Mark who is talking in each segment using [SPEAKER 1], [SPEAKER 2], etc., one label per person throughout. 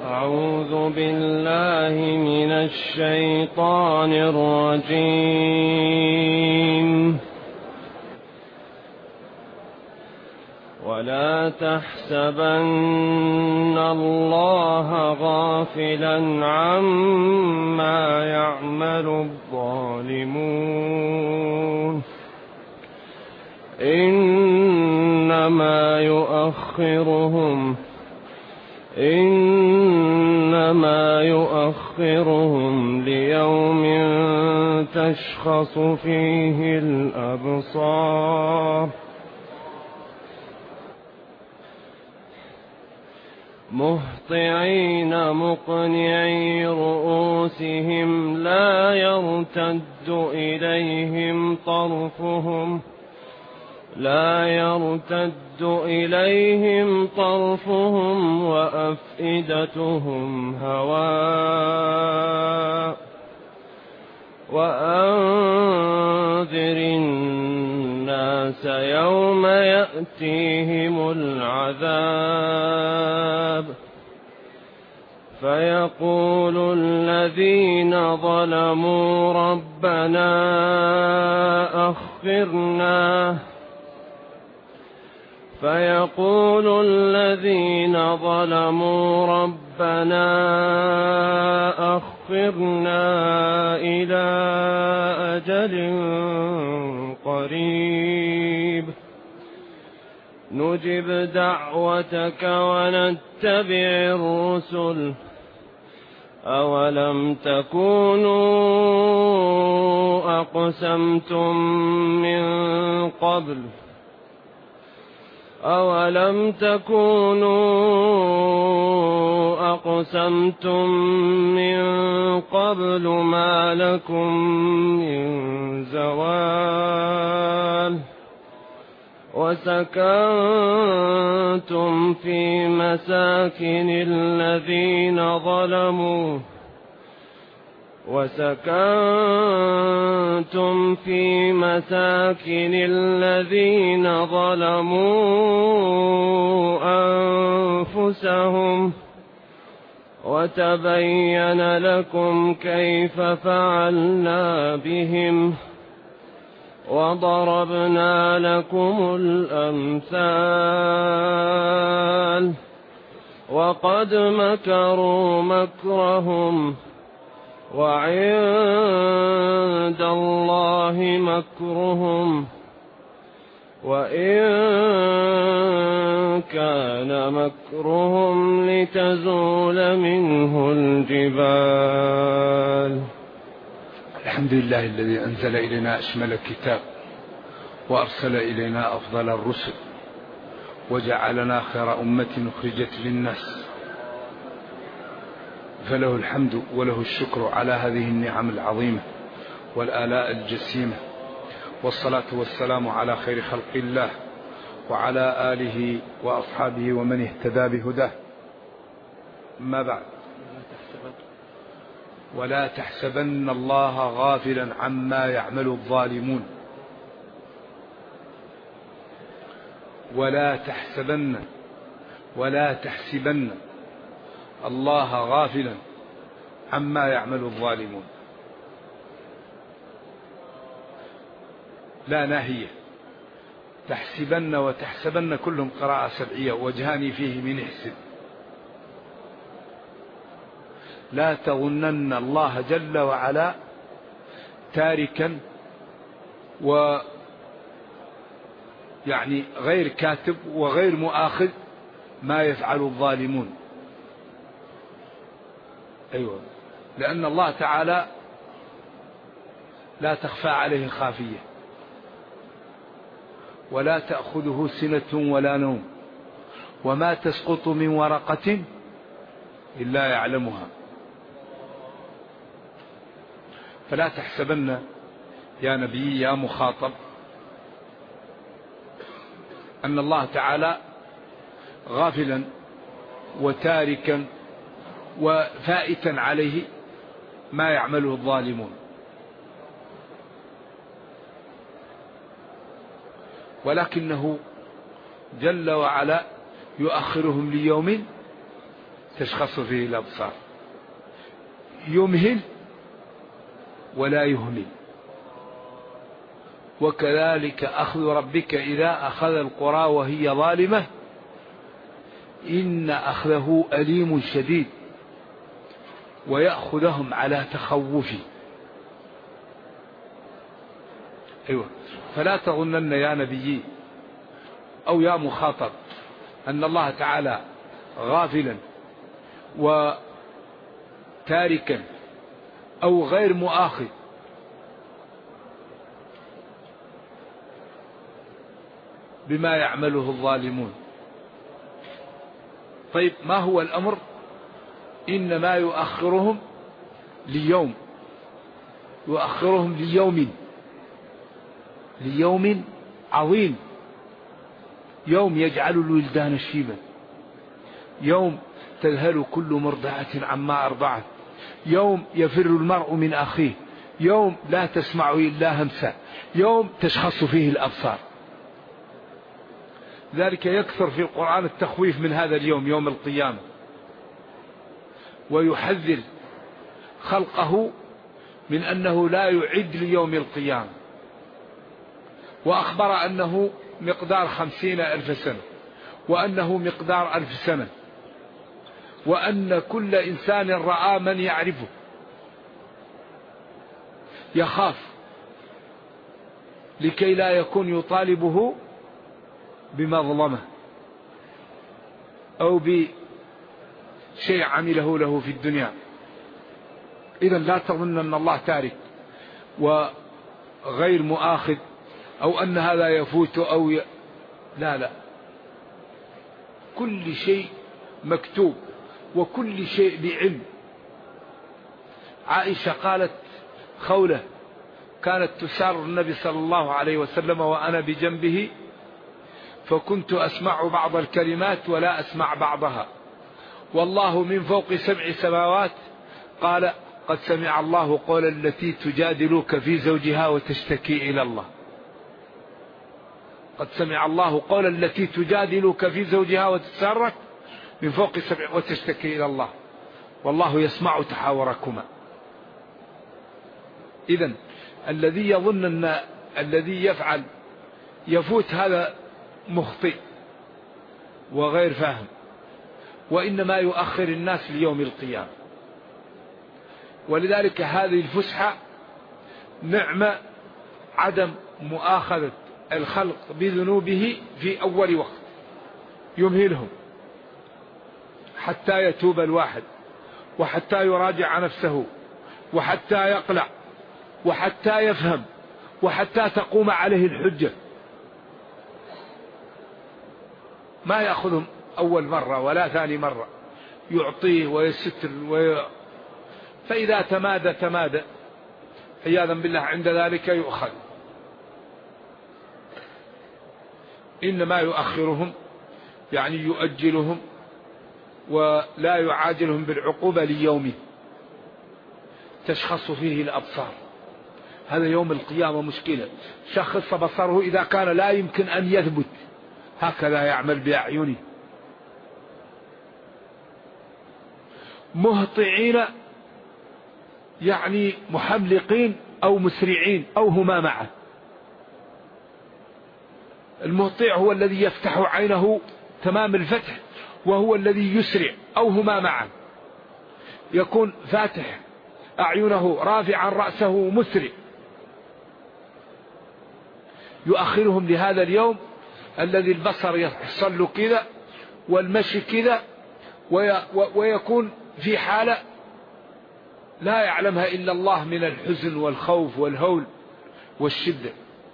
[SPEAKER 1] أعوذ بالله من الشيطان الرجيم. ولا تحسبن الله غافلا عما يعمل الظالمون إنما يؤخرهم ليوم تشخص فيه الأبصار مهطعين مقنعي رؤوسهم لا يرتد إليهم طرفهم وأفئدتهم هواء وأنذر الناس يوم يأتيهم العذاب فيقول الذين ظلموا ربنا أخرنا إلى أجل قريب نجب دعوتك ونتبع الرسل أولم تكونوا أقسمتم من قبل ما لكم من زوال وسكنتم في مساكن الذين ظلموا أنفسهم وتبين لكم كيف فعلنا بهم وضربنا لكم الأمثال وقد مكروا مكرهم وعند الله مكرهم وإن كان مكرهم لتزول منه الجبال.
[SPEAKER 2] الحمد لله الذي أنزل إلينا أشمل الكتاب وأرسل إلينا أفضل الرسل وجعلنا خير أمة أخرجت للناس، فله الحمد وله الشكر على هذه النعم العظيمة والآلاء الجسيمة، والصلاة والسلام على خير خلق الله وعلى آله وأصحابه ومن اهتدى بهداه. أما بعد، ولا تحسبن الله غافلا عما يعمل الظالمون. ولا تحسبن الله غافلا عما يعمل الظالمون. لا ناهية، تحسبن وتحسبن كلهم قراءة سبعية، وجهان فيه من احسب. لا تظنن الله جل وعلا تاركا غير كاتب وغير مؤاخذ ما يفعل الظالمون. أيوة، لأن الله تعالى لا تخفى عليه خافية، ولا تأخذه سنة ولا نوم، وما تسقط من ورقة إلا يعلمها. فلا تحسبن يا نبي يا مخاطب أن الله تعالى غافلا وتاركا وفائتا عليه ما يعمله الظالمون، ولكنه جل وعلا يؤخرهم ليوم تشخص فيه الأبصار، يمهل ولا يهمل. وكذلك أخذ ربك إذا أخذ القرى وهي ظالمة إن أخذه أليم شديد ويأخذهم على تخوف. أيوة. فلا تظنن يا نبي أو يا مخاطب أن الله تعالى غافلا وتاركا أو غير مؤاخذ بما يعمله الظالمون. طيب ما هو الأمر؟ إنما يؤخرهم ليوم، يؤخرهم ليوم عظيم، يوم يجعل الولدان شيبا، يوم تذهل كل مرضعة عما أرضعت، يوم يفر المرء من أخيه، يوم لا تسمع إلا همسا، يوم تشخص فيه الأبصار. ذلك يكثر في القرآن التخويف من هذا اليوم، يوم القيامة، ويحذر خلقه من أنه لا يعد ليوم القيامة. وأخبر أنه مقدار 50,000 سنة، وأنه مقدار 1000 سنة، وأن كل إنسان رأى من يعرفه يخاف لكي لا يكون يطالبه بمظلمة أو بشيء عمله له في الدنيا. إذن لا تظن أن الله تارك وغير مؤاخذ أو أن هذا يفوت لا، كل شيء مكتوب وكل شيء بعلم. عائشة قالت خولة كانت تسار النبي صلى الله عليه وسلم وأنا بجنبه، فكنت أسمع بعض الكلمات ولا أسمع بعضها، والله من فوق 7 سماوات قال قد سمع الله قول التي تجادلك في زوجها وتشتكي إلى الله. قد سمع الله قول التي تجادلك في زوجها وتتسرك من فوق 7 وتشتكي إلى الله والله يسمع تحاوركما. إذن الذي يظن أن الذي يفعل يفوت هذا مخطئ وغير فاهم، وإنما يؤخر الناس ليوم القيامة. ولذلك هذه الفسحة نعمة عدم مؤاخذة الخلق بذنوبه في أول وقت، يمهلهم حتى يتوب الواحد، وحتى يراجع نفسه، وحتى يقلع، وحتى يفهم، وحتى تقوم عليه الحجة. ما يأخذهم أول مرة ولا ثاني مرة، يعطيه ويستر فإذا تمادى عياذا بالله عند ذلك يؤخذ. إنما يؤخرهم يعني يؤجلهم ولا يعاجلهم بالعقوبة ليومه تشخص فيه الأبصار. هذا يوم القيامة مشكلة، شخص بصره إذا كان لا يمكن أن يثبت، هكذا يعمل بأعينه. مهطعين يعني محملقين أو مسرعين أو هما معا. المهطع هو الذي يفتح عينه تمام الفتح، وهو الذي يسرع أو هما معا، يكون فاتح أعينه رافعا رأسه مسرع. يؤخرهم لهذا اليوم الذي البصر يحصل له كذا والمشي كذا، ويكون في حالة لا يعلمها إلا الله من الحزن والخوف والهول والشدة.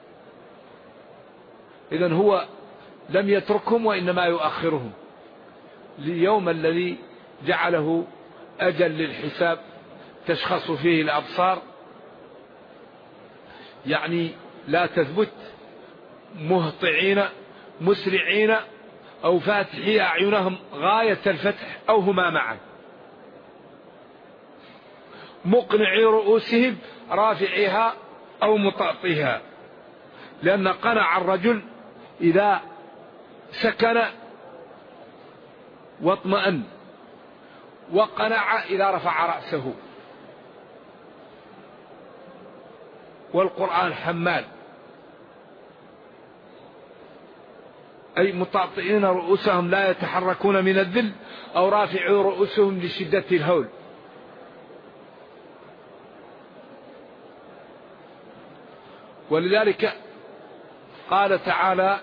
[SPEAKER 2] إذن هو لم يتركهم وإنما يؤخرهم ليوم الذي جعله أجل للحساب تشخص فيه الأبصار، يعني لا تثبت، مهطعين مسرعين أو فاتحي أعينهم غاية الفتح أو هما معا، مقنعي رؤوسهم رافعيها أو مطاطيها. لأن قنع الرجل إذا سكن واطمأن، وقنع إذا رفع رأسه. والقرآن حمال، أي مطاطئين رؤوسهم لا يتحركون من الذل، أو رافعوا رؤوسهم لشدة الهول. ولذلك قال تعالى: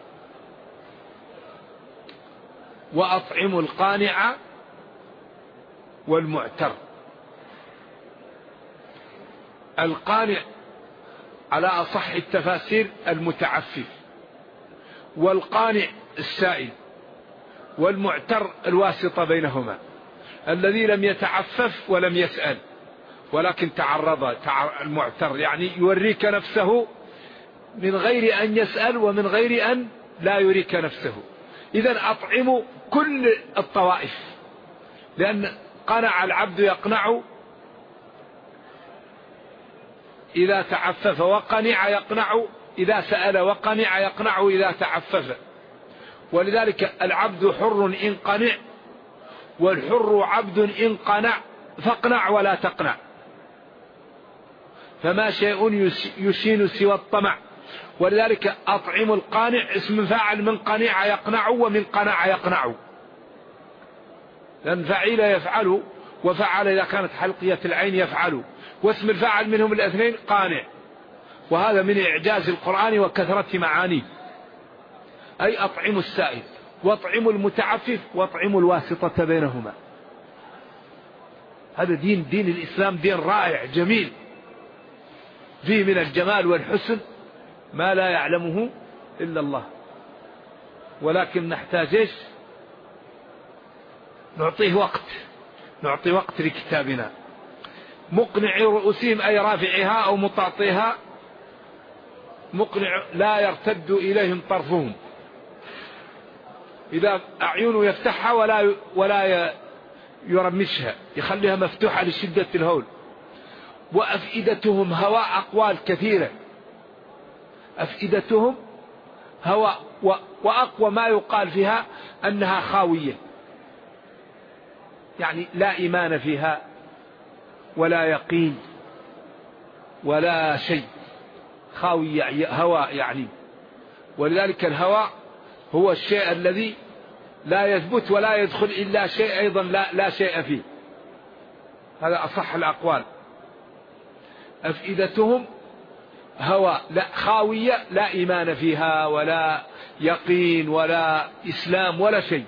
[SPEAKER 2] وأطعموا القانع والمعتر. القانع على أصح التفاسير المتعفف، والقانع السائل، والمعتر الواسطة بينهما، الذي لم يتعفف ولم يسأل ولكن تعرض. المعتر يعني يوريك نفسه من غير أن يسأل ومن غير أن لا يريك نفسه. إذن أطعموا كل الطوائف، لأن قنع العبد يقنع إذا تعفف، وقنع يقنع إذا سأل، وقنع يقنع إذا تعفف. ولذلك العبد حر إن قنع، والحر عبد إن قنع، فاقنع ولا تقنع. فما شيء يشين سوى الطمع. ولذلك أطعم القانع اسم فاعل من قنع يقنع ومن قنع يقنع، لأن فعيل يفعل، وفعل إذا كانت حلقية العين يفعل، واسم الفاعل منهم الاثنين قانع. وهذا من إعجاز القرآن وكثرة معانيه. أي أطعموا السائل، واطعموا المتعفف، واطعموا الواسطة بينهما. هذا دين الإسلام دين رائع جميل، فيه من الجمال والحسن ما لا يعلمه إلا الله. ولكن نحتاج نعطي وقت لكتابنا. مقنع رؤوسهم أي رافعها أو مطاطيها، مقنع لا يرتد إليهم طرفهم، إذا أعينه يفتحها ولا يرمشها، يخليها مفتوحة لشدة الهول. وأفئدتهم هواء، أقوال كثيرة. أفئدتهم هواء، وأقوى ما يقال فيها أنها خاوية، يعني لا إيمان فيها ولا يقين ولا شيء، خاوية هواء يعني. ولذلك الهواء هو الشيء الذي لا يثبت ولا يدخل إلا شيء أيضا لا شيء فيه. هذا أصح الأقوال. أفئدتهم هواء، لا خاوية، لا إيمان فيها ولا يقين ولا إسلام ولا شيء.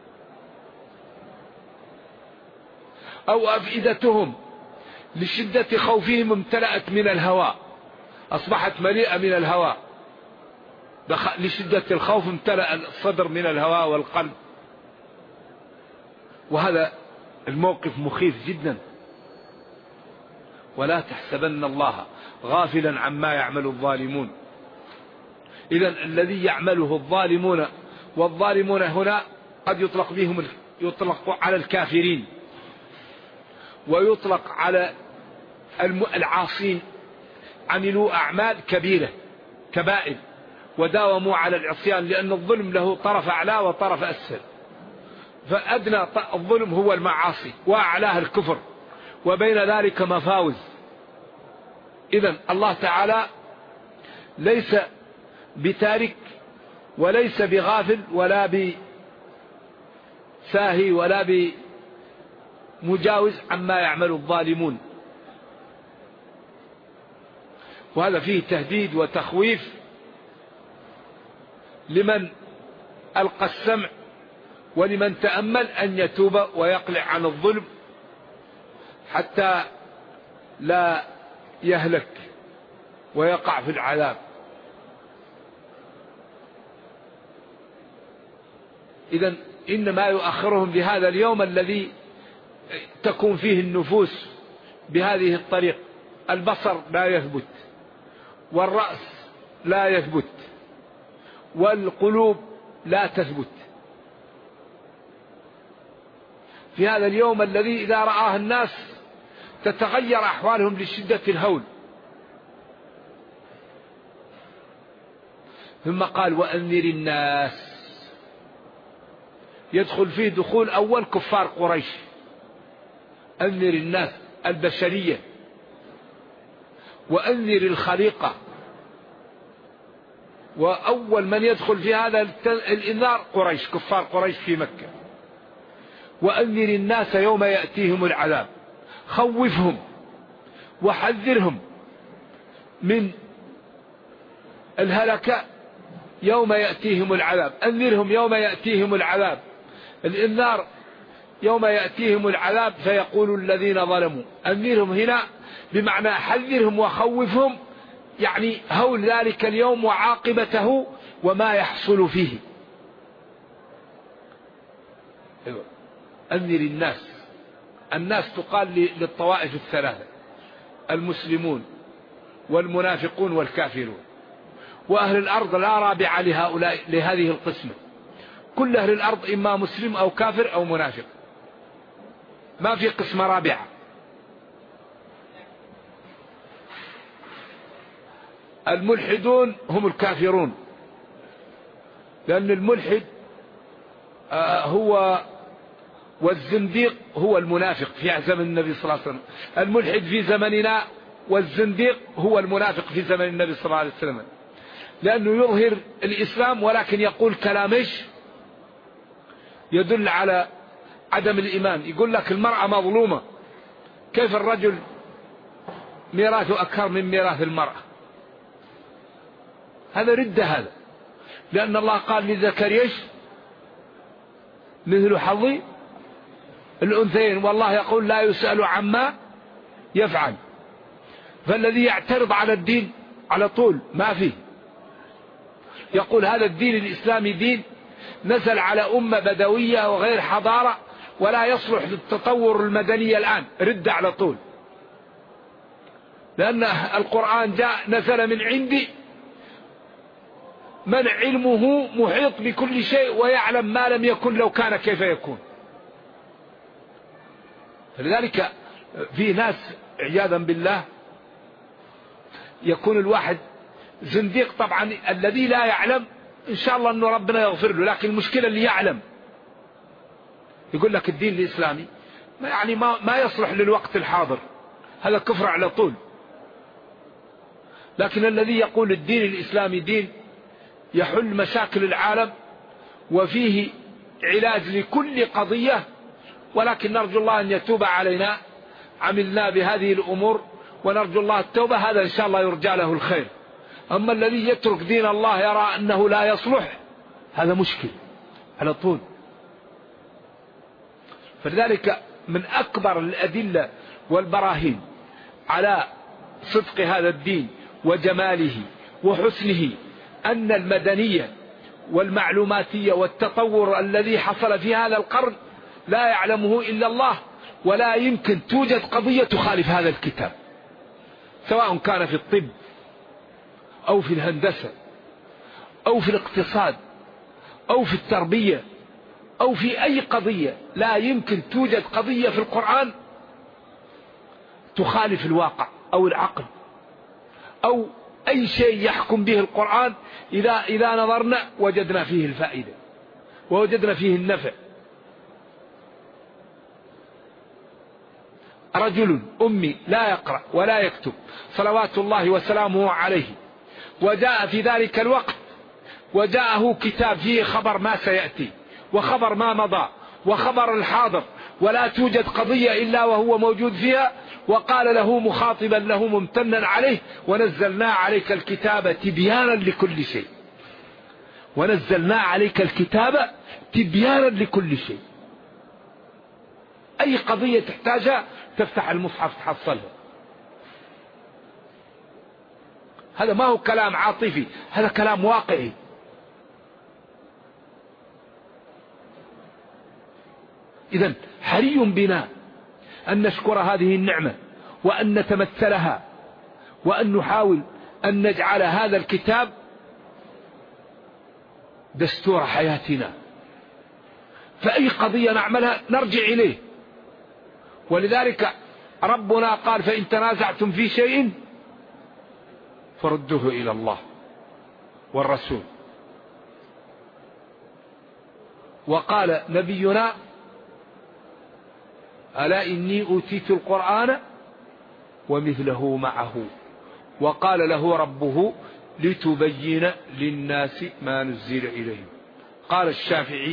[SPEAKER 2] أو أفئدتهم لشدة خوفهم امتلأت من الهواء، أصبحت مليئة من الهواء، لشدة الخوف امتلأ الصدر من الهواء والقلب. وهذا الموقف مخيف جدا. ولا تحسبن الله غافلا عما يعمل الظالمون. إذن الذي يعمله الظالمون، والظالمون هنا قد يطلق على الكافرين، ويطلق على العاصين، عملوا أعمال كبيرة كبائر وداوموا على العصيان، لأن الظلم له طرف أعلى وطرف أسفل. فأدنى الظلم هو المعاصي، وأعلاه الكفر، وبين ذلك مفاوز. إذن الله تعالى ليس بتارك وليس بغافل ولا بساهي ولا بمجاوز عما يعمل الظالمون. وهذا فيه تهديد وتخويف لمن ألقى السمع ولمن تأمل أن يتوب ويقلع عن الظلم حتى لا يهلك ويقع في العذاب. إذن إنما يؤخرهم لهذا اليوم الذي تكون فيه النفوس بهذه الطريق. البصر لا يثبت، والرأس لا يثبت، والقلوب لا تثبت. في هذا اليوم الذي إذا رآه الناس تتغير أحوالهم لشدة الهول. ثم قال وأنذر الناس، يدخل فيه دخول أول كفار قريش أنذر الناس البشرية وأنذر الخليقة. وأول من يدخل في هذا الإنذار قريش، كفار قريش في مكة. وأنذر الناس يوم يأتيهم العذاب، خوفهم وحذرهم من الهلكة يوم يأتيهم العذاب. أنذرهم يوم يأتيهم العذاب، الإنذار يوم يأتيهم العذاب فيقول الذين ظلموا. أنذرهم هنا بمعنى حذرهم وخوفهم، يعني هول ذلك اليوم وعاقبته وما يحصل فيه. أنذر الناس تقال للطوائف الثلاثة: المسلمون والمنافقون والكافرون. وأهل الأرض لا رابع لهذه القسمة، كل أهل الأرض إما مسلم أو كافر أو منافق، ما في قسمة رابعة. الملحدون هم الكافرون، لأن الملحد هو والزنديق هو المنافق في زمن النبي صلى الله عليه وسلم. الملحد في زمننا والزنديق هو المنافق في زمن النبي صلى الله عليه وسلم، لأنه يظهر الإسلام ولكن يقول كلام يدل على عدم الإيمان. يقول لك المرأة مظلومة، كيف الرجل ميراثه أكثر من ميراث المرأة؟ هذا ردة هذا، لأن الله قال للذكر مثل حظ الأنثيين، والله يقول لا يسأل عما يفعل. فالذي يعترض على الدين على طول ما فيه، يقول هذا الدين الإسلامي دين نزل على أمة بدوية وغير حضارة ولا يصلح للتطور المدني الآن، رد على طول. لأن القرآن نزل من عندي من علمه محيط بكل شيء ويعلم ما لم يكن لو كان كيف يكون. فلذلك في ناس عياذا بالله يكون الواحد زنديق. طبعا الذي لا يعلم إن شاء الله أنه ربنا يغفر له، لكن المشكلة اللي يعلم يقول لك الدين الإسلامي يعني ما يصلح للوقت الحاضر، هذا كفر على طول. لكن الذي يقول الدين الإسلامي دين يحل مشاكل العالم وفيه علاج لكل قضية، ولكن نرجو الله أن يتوب علينا، عملنا بهذه الأمور ونرجو الله التوبة، هذا إن شاء الله يرجى له الخير. أما الذي يترك دين الله يرى أنه لا يصلح، هذا مشكل على طول. فلذلك من أكبر الأدلة والبراهين على صدق هذا الدين وجماله وحسنه أن المدنية والمعلوماتية والتطور الذي حصل في هذا القرن لا يعلمه إلا الله، ولا يمكن توجد قضية تخالف هذا الكتاب، سواء كان في الطب أو في الهندسة أو في الاقتصاد أو في التربية أو في أي قضية. لا يمكن توجد قضية في القرآن تخالف الواقع أو العقل أو أي شيء يحكم به القرآن. إذا نظرنا وجدنا فيه الفائدة ووجدنا فيه النفع. رجل أمي لا يقرأ ولا يكتب صلوات الله وسلامه عليه، وجاء في ذلك الوقت وجاءه كتاب فيه خبر ما سيأتي وخبر ما مضى وخبر الحاضر، ولا توجد قضية إلا وهو موجود فيها، وقال له مخاطبا له ممتنا عليه: ونزلنا عليك الكتاب تبيانا لكل شيء. ونزلنا عليك الكتاب تبيانا لكل شيء. أي قضية تحتاجها تفتح المصحف تحصلها. هذا ما هو كلام عاطفي، هذا كلام واقعي. إذن حري بنا أن نشكر هذه النعمة وأن نتمثلها، وأن نحاول أن نجعل هذا الكتاب دستور حياتنا. فأي قضية نعملها نرجع إليه. ولذلك ربنا قال: فإن تنازعتم في شيء فردوه إلى الله والرسول. وقال نبينا: ألا إني أوتيت القرآن ومثله معه وقال له ربه لتبين للناس ما نزل إليهم. قال الشافعي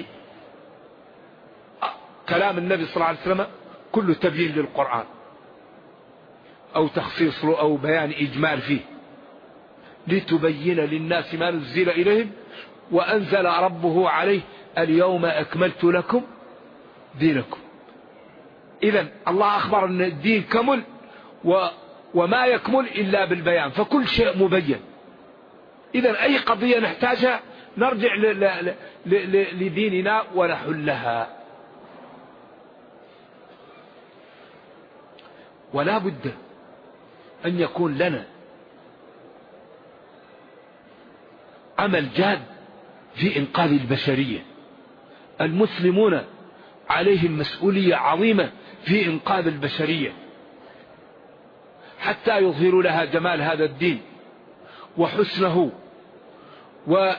[SPEAKER 2] كلام النبي صلى الله عليه وسلم كله تبيين للقرآن أو تخصيص له أو بيان إجمال فيه، لتبين للناس ما نزل إليهم، وأنزل ربه عليه اليوم أكملت لكم دينكم. إذن الله أخبر أن الدين كمل وما يكمل إلا بالبيان، فكل شيء مبين. إذن أي قضية نحتاجها نرجع لديننا ونحلها. ولا بد أن يكون لنا عمل جاد في إنقاذ البشرية. المسلمون عليهم مسؤولية عظيمة في إنقاذ البشرية حتى يظهروا لها جمال هذا الدين وحسنه وقوة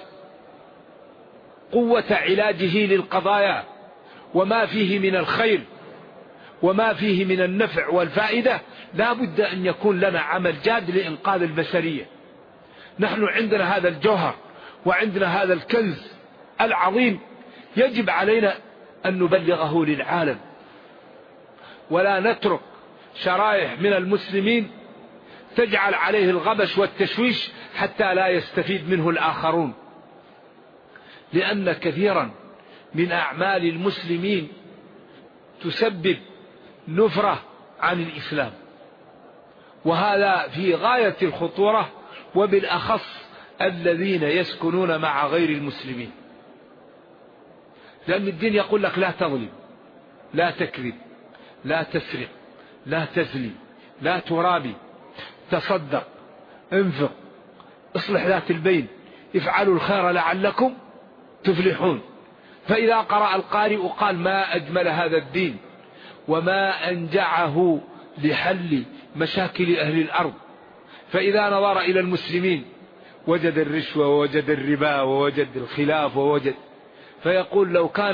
[SPEAKER 2] علاجه للقضايا وما فيه من الخير وما فيه من النفع والفائدة. لا بد أن يكون لنا عمل جاد لإنقاذ البشرية. نحن عندنا هذا الجوهر وعندنا هذا الكنز العظيم، يجب علينا أن نبلغه للعالم، ولا نترك شرائح من المسلمين تجعل عليه الغبش والتشويش حتى لا يستفيد منه الآخرون. لأن كثيرا من أعمال المسلمين تسبب نفرة عن الإسلام، وهذا في غاية الخطورة، وبالأخص الذين يسكنون مع غير المسلمين. لأن الدين يقول لك لا تظلم، لا تكذب، لا تسرق، لا تزني، لا ترابي، تصدق، انفق، اصلح ذات البين، افعلوا الخير لعلكم تفلحون. فإذا قرأ القارئ قال ما أجمل هذا الدين وما أنجعه لحل مشاكل أهل الأرض. فإذا نظر إلى المسلمين وجد الرشوة ووجد الربا ووجد الخلاف ووجد، فيقول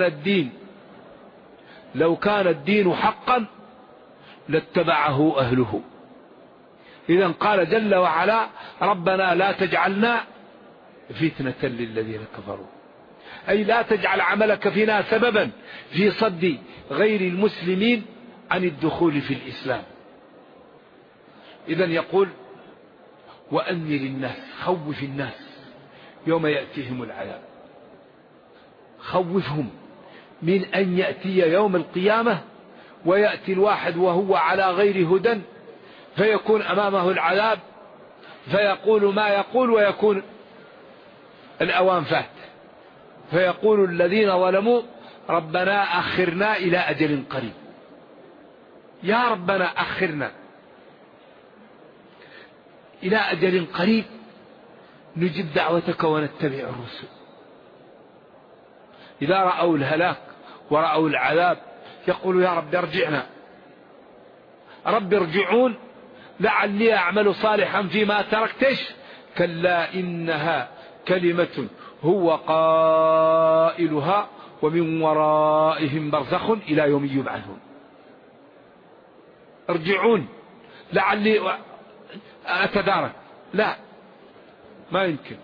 [SPEAKER 2] لو كان الدين حقا لاتبعه أهله. إذن قال جل وعلا ربنا لا تجعلنا فتنة للذين كفروا، أي لا تجعل عملك فينا سببا في صد غير المسلمين عن الدخول في الإسلام. إذن يقول وأنذر الناس، خوف الناس يوم يأتيهم العذاب، خوفهم من أن يأتي يوم القيامة ويأتي الواحد وهو على غير هدى، فيكون أمامه العذاب فيقول ما يقول ويكون الأوان فات، فيقول الذين ظلموا ربنا أخرنا إلى أجل قريب. يا ربنا أخرنا إلى أجل قريب نجب دعوتك ونتبع الرسل. إذا رأوا الهلاك ورأوا العذاب يقولوا يا رب ارجعنا، رب ارجعون لعلي أعمل صالحا فيما تركتش، كلا إنها كلمة هو قائلها ومن ورائهم برزخ إلى يوم يبعثون. ارجعون لعلي أتدارك، لا ما يمكن.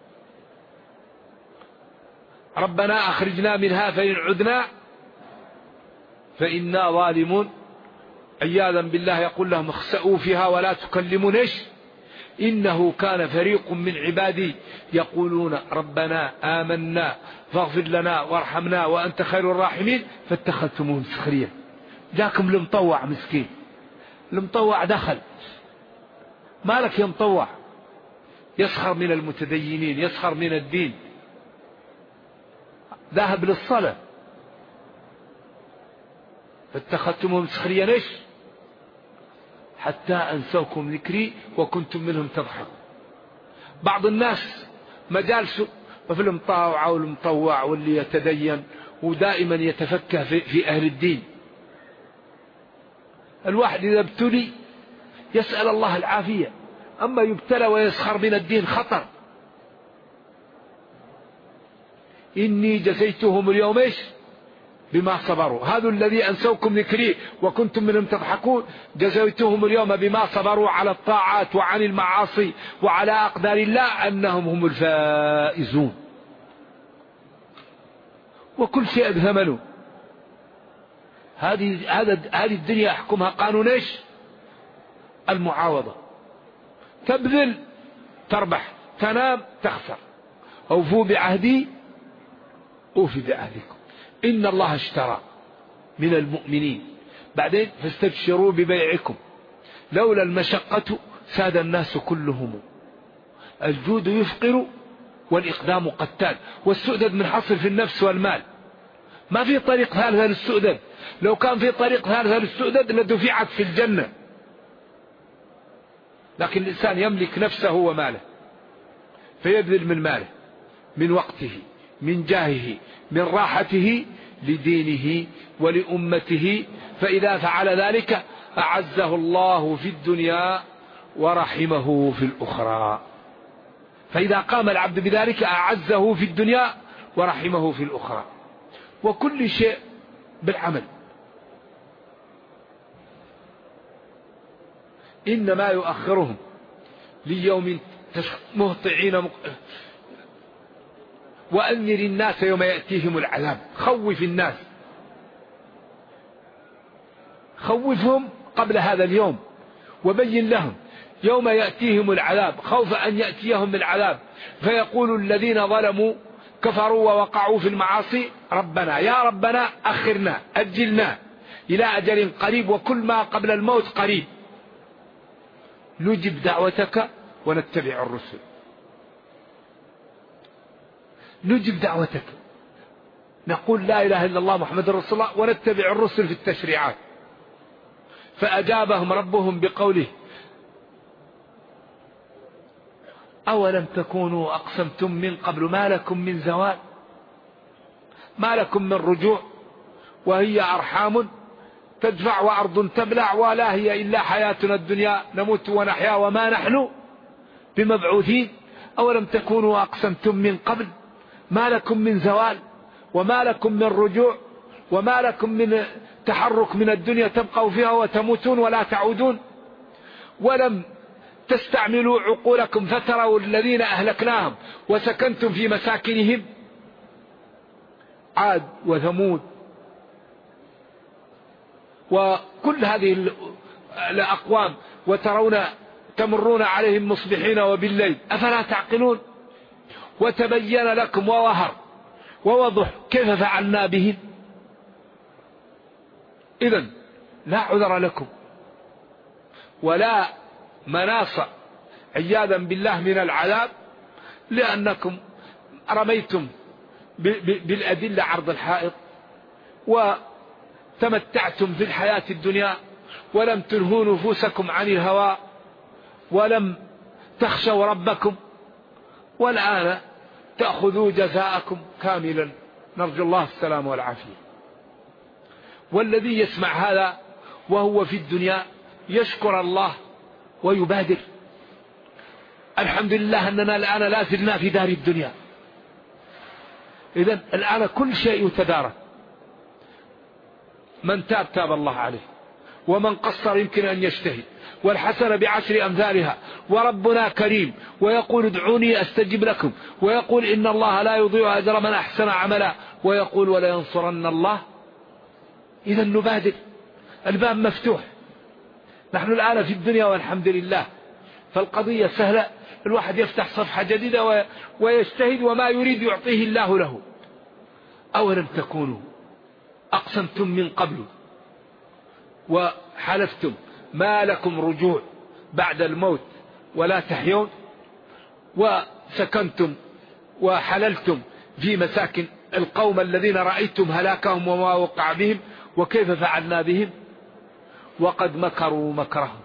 [SPEAKER 2] ربنا أخرجنا منها فإن عدنا فإنا ظالمون. عياذا بالله يقول لهم اخسئوا فيها ولا تكلمونش إنه كان فريق من عبادي يقولون ربنا آمنا فاغفر لنا وارحمنا وأنت خير الراحمين فاتخذتموهم سخريا. جاكم المطوع مسكين، المطوع دخل، مالك يا مطوع؟ يسخر من المتدينين، يسخر من الدين، ذهب للصلاة. فاتخذتموهم سخريا ليش؟ حتى أنسوكم ذكري وكنتم منهم تضحكون. بعض الناس مجالسه وفي المطاوع والمطوع واللي يتدين ودائما يتفكه في أهل الدين. الواحد إذا ابتلي يسأل الله العافية، أما يبتلى ويسخر من الدين خطر. إني جزيتهم اليوم إيش؟ بما صبروا. هذا الذي أنسوكم ذكري وكنتم منهم تضحكون جزيتهم اليوم بما صبروا على الطاعات وعن المعاصي وعلى أقدار الله أنهم هم الفائزون. وكل شيء بثمنه. هذه الدنيا يحكمها قانون ايش؟ المعاوضة. تبذل تربح، تنام تخسر. أوفوا بعهدي أوفي بعهدكم إن الله اشترى من المؤمنين. بعدين فاستبشروا ببيعكم لولا المشقة ساد الناس كلهم. الجود يفقر والإقدام قتال، والسؤدد منحصر في النفس والمال. ما في طريق ثالثة للسؤدد. لو كان في طريق ثالثة للسؤدد لدفعت في الجنة. لكن الإنسان يملك نفسه وماله فيبذل من ماله، من وقته، من جاهه، من راحته لدينه ولأمته. فإذا فعل ذلك أعزه الله في الدنيا ورحمه في الأخرى. فإذا قام العبد بذلك أعزه في الدنيا ورحمه في الأخرى. وكل شيء بالعمل. إنما يؤخرهم ليوم مهطعين وأنذر الناس يوم يأتيهم العذاب. خوف الناس، خوفهم قبل هذا اليوم وبين لهم يوم يأتيهم العذاب، خوف أن يأتيهم العذاب فيقول الذين ظلموا كفروا ووقعوا في المعاصي ربنا يا ربنا أخرنا أجلنا إلى أجل قريب، وكل ما قبل الموت قريب، نجب دعوتك ونتبع الرسل. نجب دعوتك، نقول لا إله إلا الله محمد رسول الله ونتبع الرسل في التشريعات. فأجابهم ربهم بقوله أولم تكونوا أقسمتم من قبل ما لكم من زوال، ما لكم من رجوع، وهي أرحام تدفع وأرض تبلع، ولا هي إلا حياتنا الدنيا نموت ونحيا وما نحن بمبعوثين. أولم تكونوا أقسمتم من قبل ما لكم من زوال وما لكم من رجوع وما لكم من تحرك من الدنيا تبقوا فيها وتموتون ولا تعودون. ولم تستعملوا عقولكم فتروا الذين أهلكناهم وسكنتم في مساكنهم، عاد وثمود وكل هذه الأقوام، تمرون عليهم مصبحين وبالليل أفلا تعقلون. وتبين لكم وظهر ووضح كيف فعلنا بهم. إذن لا عذر لكم ولا مناص عياذا بالله من العذاب، لأنكم رميتم بالأدلة عرض الحائط وتمتعتم في الحياة الدنيا ولم تلهوا نفوسكم عن الهوى ولم تخشوا ربكم، والآن تأخذوا جزاءكم كاملا. نرجو الله السلام والعافية. والذي يسمع هذا وهو في الدنيا يشكر الله ويبادر. الحمد لله أننا الآن لا زلنا في دار الدنيا. إذن الآن كل شيء يتدارك. من تاب تاب الله عليه، ومن قصر يمكن أن يجتهد، والحسنة بعشر أمثالها، وربنا كريم ويقول ادعوني أستجب لكم، ويقول إن الله لا يضيع أجر من أحسن عملا، ويقول ولا ينصرن الله. إذا نبادر، الباب مفتوح. نحن الآن في الدنيا والحمد لله، فالقضية سهلة. الواحد يفتح صفحة جديدة ويجتهد وما يريد يعطيه الله له. أولم تكونوا أقسمتم من قبل وحلفتم ما لكم رجوع بعد الموت ولا تحيون، وسكنتم وحللتم في مساكن القوم الذين رأيتم هلاكهم وما وقع بهم وكيف فعلنا بهم. وقد مكروا مكرهم،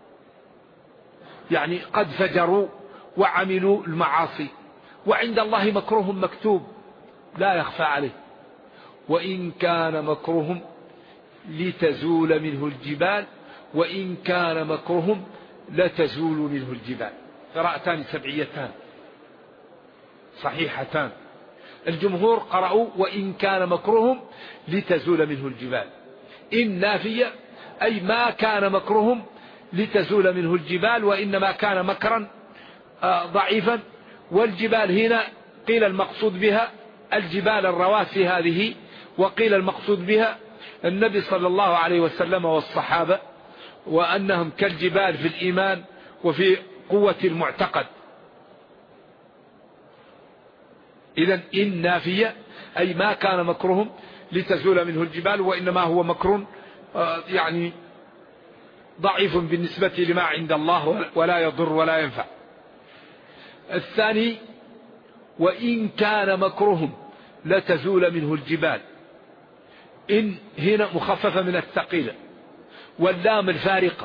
[SPEAKER 2] يعني قد فجروا وعملوا المعاصي، وعند الله مكرهم مكتوب لا يخفى عليه. وإن كان مكرهم لتزول منه الجبال وإن كان مكرهم لتزول منه الجبال. قراءتان سبعيتان صحيحتان. الجمهور قرأوا وإن كان مكرهم لتزول منه الجبال. إن نافية أي ما كان مكرهم لتزول منه الجبال، وإنما كان مكرا ضعيفا. والجبال هنا قيل المقصود بها الجبال الرواسي هذه، وقيل المقصود بها النبي صلى الله عليه وسلم والصحابة، وأنهم كالجبال في الإيمان وفي قوة المعتقد. إذن إن نافية أي ما كان مكرهم لتزول منه الجبال، وإنما هو مكر يعني ضعيف بالنسبة لما عند الله ولا يضر ولا ينفع. الثاني وإن كان مكرهم لتزول منه الجبال. إن هنا مخففة من الثقيلة، واللام الفارقة،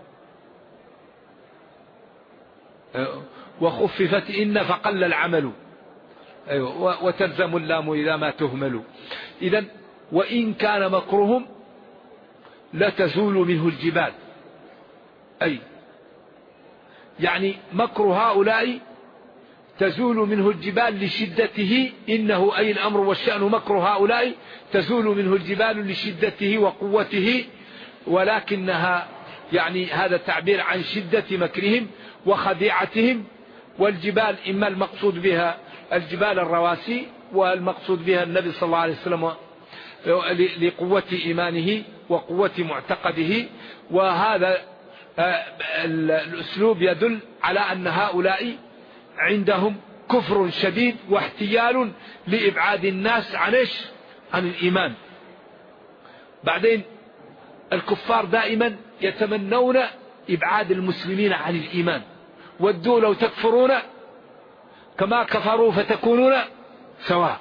[SPEAKER 2] وخففت إن فقل العمل، وتلزم اللام إذا ما تهمل. إذن وإن كان مكرهم لتزول منه الجبال، أي يعني مكر هؤلاء تزول منه الجبال لشدته. إنه أي الأمر والشأن مكر هؤلاء تزول منه الجبال لشدته وقوته، ولكنها يعني هذا تعبير عن شدة مكرهم وخديعتهم. والجبال إما المقصود بها الجبال الرواسي، والمقصود بها النبي صلى الله عليه وسلم لقوة إيمانه وقوة معتقده. وهذا الأسلوب يدل على أن هؤلاء عندهم كفر شديد واحتيال لإبعاد الناس عن الإيمان. بعدين الكفار دائما يتمنون إبعاد المسلمين عن الإيمان، ودوا لو تكفرون كما كفروا فتكونون سواء،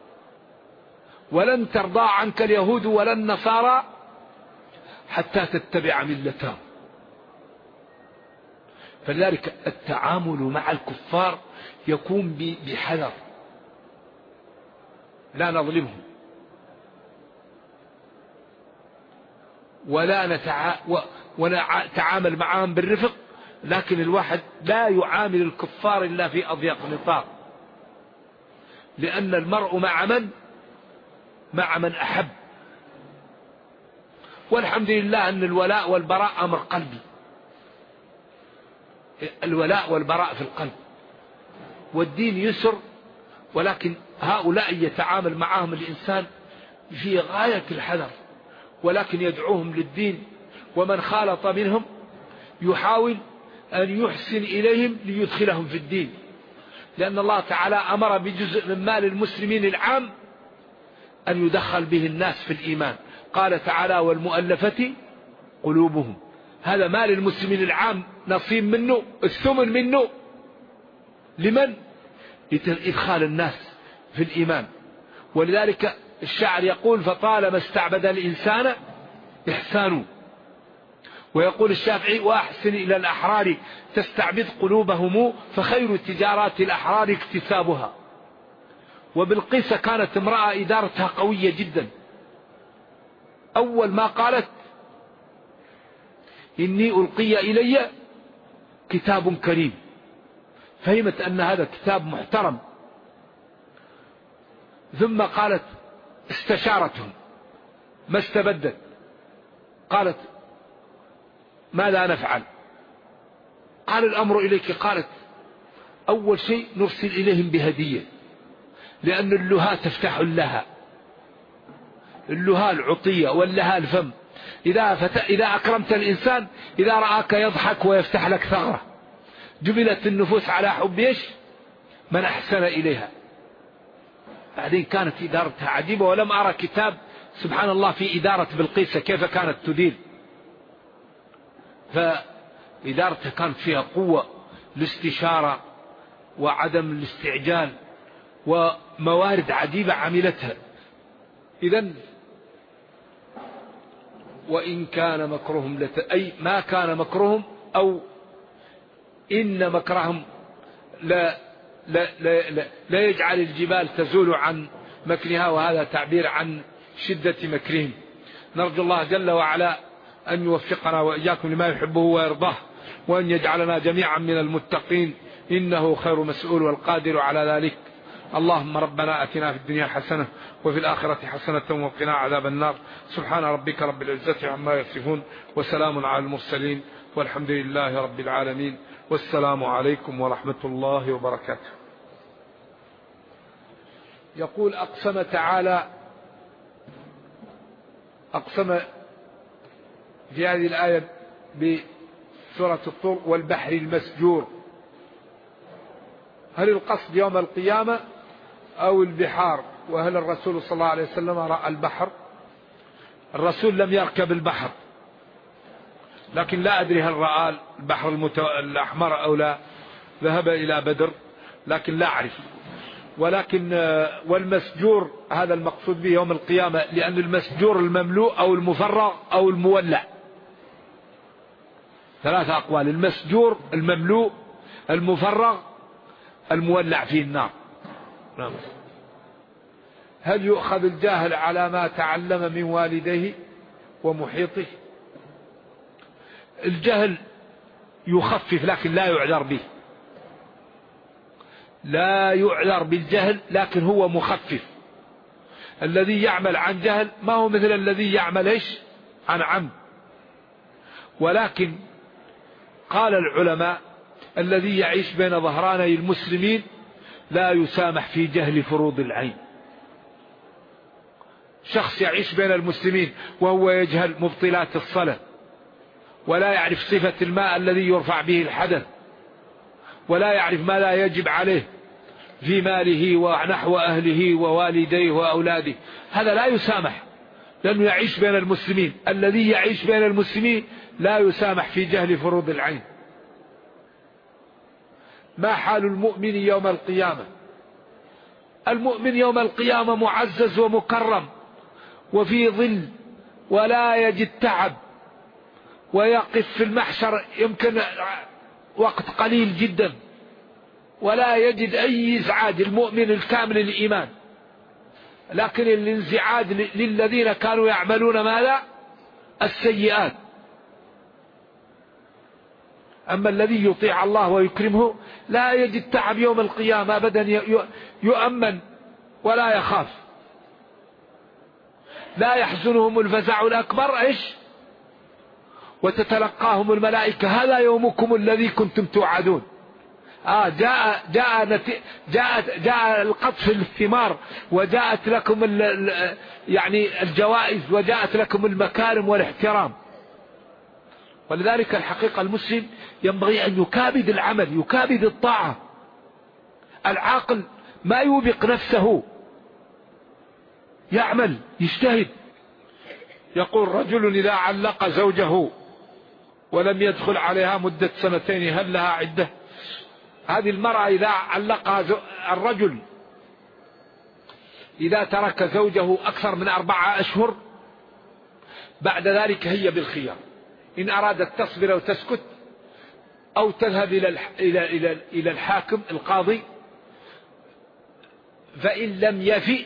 [SPEAKER 2] ولن ترضى عنك اليهود ولا النصارى حتى تتبع ملتهم. فلذلك التعامل مع الكفار يكون بحذر، لا نظلمهم ولا نتعامل معهم بالرفق، لكن الواحد لا يعامل الكفار إلا في أضيق نطاق، لأن المرء مع من أحب. والحمد لله أن الولاء والبراء أمر قلبي، الولاء والبراء في القلب، والدين يسر، ولكن هؤلاء يتعامل معهم الإنسان في غاية الحذر، ولكن يدعوهم للدين. ومن خالط منهم يحاول أن يحسن إليهم ليدخلهم في الدين، لأن الله تعالى أمر بجزء من مال المسلمين العام أن يدخل به الناس في الإيمان. قال تعالى والمؤلفة قلوبهم، هذا مال المسلمين العام نصيب منه، الثمن منه لمن؟ لإدخال الناس في الإيمان. ولذلك الشاعر يقول فطالما استعبد الإنسان إحسانه. ويقول الشافعي وأحسن إلى الأحرار تستعبد قلوبهم فخير تجارات الأحرار اكتسابها. وبالقيس كانت امرأة إدارتها قوية جدا. أول ما قالت إني ألقي إلي كتاب كريم، فهمت أن هذا كتاب محترم. ثم قالت استشارتهم ما استبدت، قالت ماذا نفعل؟ قال الأمر إليك. قالت أول شيء نرسل إليهم بهدية، لأن اللها تفتح اللها، اللها العطية واللها الفم. إذا أكرمت الإنسان إذا رآك يضحك ويفتح لك ثغرة. جبلت النفوس على حب من أحسن إليها. بعدين كانت إدارتها عجيبة، ولم أرى كتاب سبحان الله في إدارة بلقيس كيف كانت تدير. فإدارتها كانت فيها قوة الاستشارة وعدم الاستعجال وموارد عجيبة عملتها. إذن وإن كان مكرهم أي ما كان مكرهم أو إن مكرهم لا يجعل الجبال تزول عن مكرها، وهذا تعبير عن شدة مكرهم. نرجو الله جل وعلا أن يوفقنا وإياكم لما يحبه ويرضاه، وأن يجعلنا جميعا من المتقين، إنه خير مسؤول والقادر على ذلك. اللهم ربنا أتنا في الدنيا حسنة وفي الآخرة حسنة وقنا عذاب النار. سبحان ربك رب العزة عما يصفون وسلام على المرسلين والحمد لله رب العالمين، والسلام عليكم ورحمة الله وبركاته. يقول أقسم تعالى، أقسم في هذه الآية بسورة الطور والبحر المسجور. هل القصد يوم القيامة أو البحار؟ وهل الرسول صلى الله عليه وسلم رأى البحر؟ الرسول لم يركب البحر، لكن لا أدري هل رأى البحر الأحمر أو لا. ذهب إلى بدر لكن لا أعرف. ولكن والمسجور هذا المقصود به يوم القيامة، لأن المسجور المملوء أو المفرغ أو المولع، ثلاثة أقوال: المسجور، المملوء، المفرغ، المولع فيه النار. نعم. هل يؤخذ الجاهل على ما تعلم من والديه ومحيطه؟ الجهل يخفف لكن لا يعذر به، لا يعذر بالجهل لكن هو مخفف. الذي يعمل عن جهل ما هو مثل الذي يعمل ايش عن عمد. ولكن قال العلماء الذي يعيش بين ظهراني المسلمين لا يسامح في جهل فروض العين. شخص يعيش بين المسلمين وهو يجهل مبطلات الصلاة، ولا يعرف صفة الماء الذي يرفع به الحدث، ولا يعرف ما لا يجب عليه في ماله ونحو أهله ووالديه وأولاده، هذا لا يسامح لأنه يعيش بين المسلمين. الذي يعيش بين المسلمين لا يسامح في جهل فروض العين. ما حال المؤمن يوم القيامة؟ المؤمن يوم القيامة معزز ومكرم وفي ظل، ولا يجد تعب، ويقف في المحشر يمكن وقت قليل جدا ولا يجد أي إزعاج. المؤمن الكامل الإيمان، لكن الانزعاج للذين كانوا يعملون ماذا؟ السيئات. أما الذي يطيع الله ويكرمه لا يجد تعب يوم القيامة أبدا، يؤمن ولا يخاف. لا يحزنهم الفزع الأكبر إيش؟ وتتلقاهم الملائكة هذا يومكم الذي كنتم توعدون. جاء القطف الثمار، وجاءت لكم يعني الجوائز، وجاءت لكم المكارم والاحترام. ولذلك الحقيقة المسلم ينبغي أن يكابد العمل، يكابد الطاعة. العاقل ما يوبق نفسه، يعمل يجتهد. يقول رجل إذا علق زوجه ولم يدخل عليها مدة 2 هل لها عدة؟ هذه المرأة إذا علقها الرجل إذا ترك زوجه أكثر من 4 أشهر بعد ذلك هي بالخيار، إن أرادت تصبر وتسكت أو تذهب إلى الحاكم القاضي، فإن لم يفي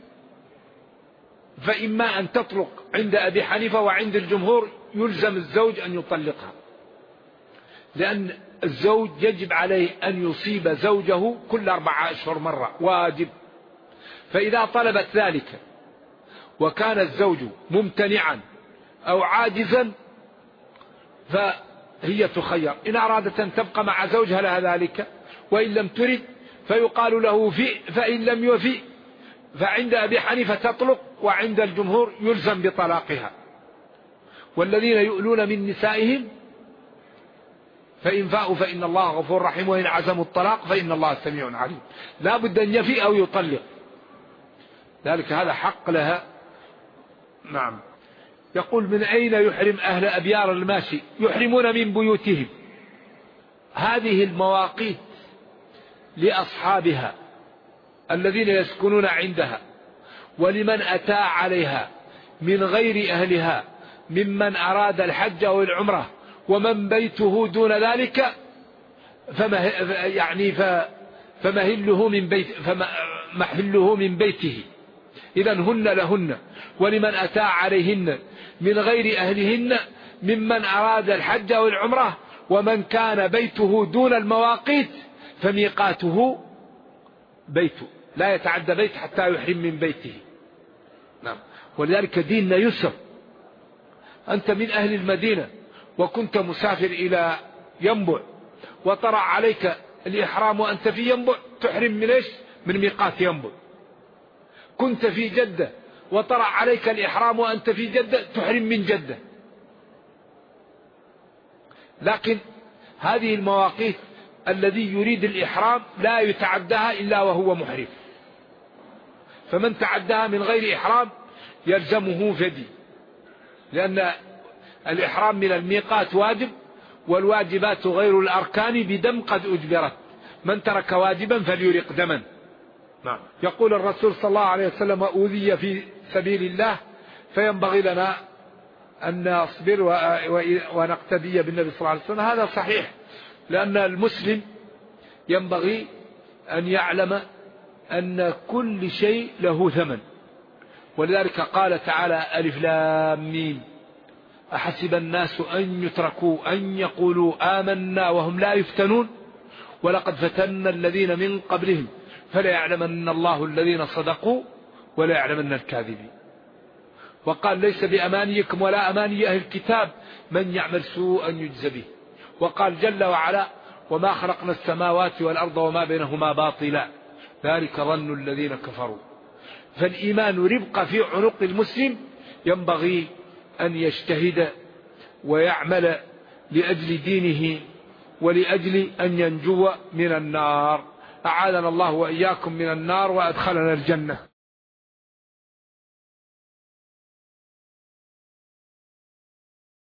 [SPEAKER 2] فإما أن تطلق عند أبي حنيفة، وعند الجمهور يلزم الزوج أن يطلقها، لأن الزوج يجب عليه أن يصيب زوجه كل 4 أشهر مرة، واجب. فإذا طلبت ذلك وكان الزوج ممتنعا أو عاجزا فهي تخير، إن أرادت أن تبقى مع زوجها لها ذلك، وإن لم ترد فيقال له فإن لم يوفي فعند أبي حنيفة تطلق، وعند الجمهور يلزم بطلاقها. والذين يؤلون من نسائهم فإن فاءوا فإن الله غفور رحيم، وإن عزموا الطلاق فإن الله سميع عليم. لا بد أن يفي أو يطلق، ذلك هذا حق لها. نعم. يقول من أين يحرم أهل أبيار الماشي؟ يحرمون من بيوتهم. هذه المواقيت لأصحابها الذين يسكنون عندها، ولمن أتى عليها من غير أهلها ممن أراد الحج أو العمرة، ومن بيته دون ذلك فمحله من بيته. إذن هن لهن، ولمن أتى عليهن من غير أهلهن ممن أراد الحج أو العمرة، ومن كان بيته دون المواقيت فميقاته بيته. لا يتعدى بيت حتى يحرم من بيته. نعم. ولذلك ديننا يسر. أنت من أهل المدينة وكنت مسافر إلى ينبع وطرأ عليك الإحرام وأنت في ينبع، تحرم من إيش؟ من ميقات ينبع. كنت في جدة وطرأ عليك الإحرام وأنت في جدة، تحرم من جدة. لكن هذه المواقيت الذي يريد الإحرام لا يتعداها إلا وهو محرم، فمن تعداها من غير إحرام يلزمه فدي، لأن الإحرام من الميقات واجب، والواجبات غير الأركان بدم قد أجبرت، من ترك واجبا فليرق دما. يقول الرسول صلى الله عليه وسلم: أوذي في سبيل الله، فينبغي لنا أن نصبر ونقتدي بالنبي صلى الله عليه وسلم. هذا صحيح، لأن المسلم ينبغي أن يعلم أن كل شيء له ثمن. ولذلك قال تعالى: ألف لام ميم، أحسب الناس أن يتركوا أن يقولوا آمنا وهم لا يفتنون ولقد فتنا الذين من قبلهم فلا يعلمن الله الذين صدقوا ولا يعلمن الكاذبين. وقال: ليس بأمانيكم ولا أماني أهل الكتاب، من يعمل سوءا يجزى به. وقال جل وعلا: وما خلقنا السماوات والأرض وما بينهما باطلا ذلك ظن الذين كفروا. فالإيمان ربق في عنق المسلم، ينبغي أن يجتهد ويعمل لأجل دينه ولأجل أن ينجو من النار. أعاذنا الله وإياكم من النار وأدخلنا الجنة.